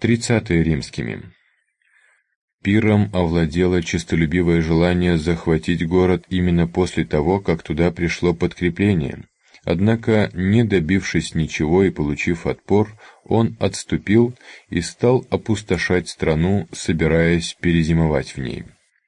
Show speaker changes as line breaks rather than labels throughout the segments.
30-е римскими. Пиром овладело честолюбивое желание захватить город именно после того, как туда пришло подкрепление. Однако, не добившись ничего и получив отпор, он отступил и стал опустошать страну, собираясь перезимовать в ней.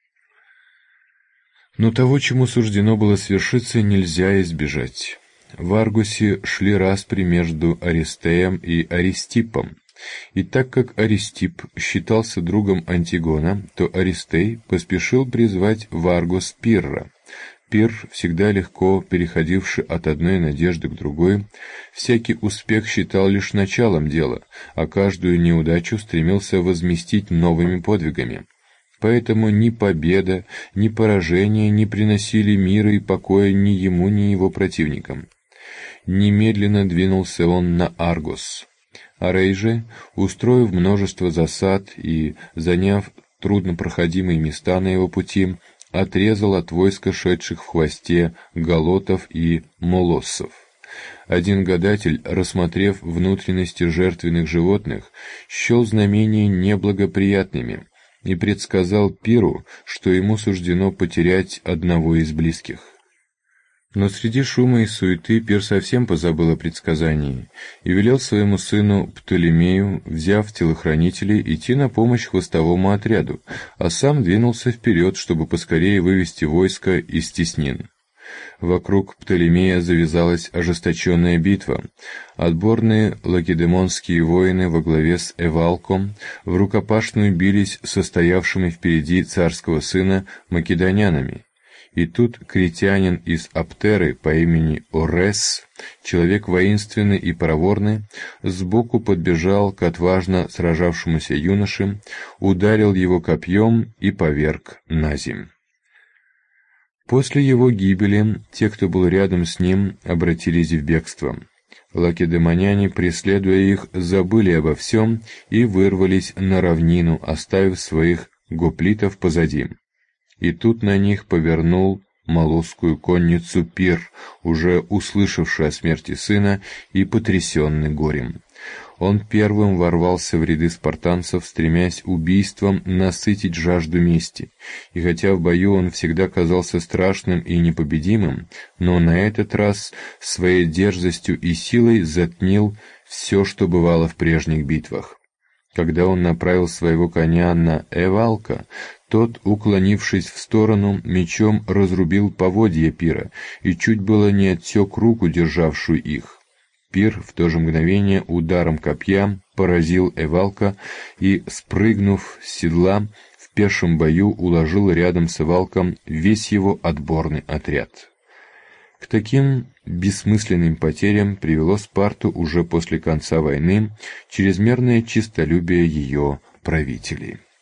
Но того, чему суждено было свершиться, нельзя избежать. В Аргусе шли распри между Аристеем и Аристиппом. И так как Аристипп считался другом Антигона, то Аристей поспешил призвать в Аргус Пирра. Пирр, всегда легко переходивший от одной надежды к другой, всякий успех считал лишь началом дела, а каждую неудачу стремился возместить новыми подвигами. Поэтому ни победа, ни поражение не приносили мира и покоя ни ему, ни его противникам. Немедленно двинулся он на Аргос. Арей же, устроив множество засад и заняв труднопроходимые места на его пути, отрезал от войска шедших в хвосте галотов и молоссов. Один гадатель, рассмотрев внутренности жертвенных животных, счел знамения неблагоприятными и предсказал Пиру, что ему суждено потерять одного из близких. Но среди шума и суеты Пир совсем позабыл о предсказании и велел своему сыну Птолемею, взяв телохранителей, идти на помощь хвостовому отряду, а сам двинулся вперед, чтобы поскорее вывести войско из теснин. Вокруг Птолемея завязалась ожесточенная битва. Отборные лакедемонские воины во главе с Эвалком в рукопашную бились с состоявшими впереди царского сына македонянами. И тут критянин из Аптеры по имени Орес, человек воинственный и проворный, сбоку подбежал к отважно сражавшемуся юноше, ударил его копьем и поверг наземь. После его гибели те, кто был рядом с ним, обратились в бегство. Лакедемоняне, преследуя их, забыли обо всем и вырвались на равнину, оставив своих гоплитов позади. И тут на них повернул молосскую конницу Пир, уже услышавший о смерти сына и потрясенный горем. Он первым ворвался в ряды спартанцев, стремясь убийством насытить жажду мести, и хотя в бою он всегда казался страшным и непобедимым, но на этот раз своей дерзостью и силой затмил все, что бывало в прежних битвах. Когда он направил своего коня на Эвалка, тот, уклонившись в сторону, мечом разрубил поводья Пира и чуть было не отсек руку, державшую их. Пир в то же мгновение ударом копья поразил Эвалка и, спрыгнув с седла, в пешем бою уложил рядом с Эвалком весь его отборный отряд. К таким бессмысленным потерям привело Спарту уже после конца войны чрезмерное честолюбие ее правителей.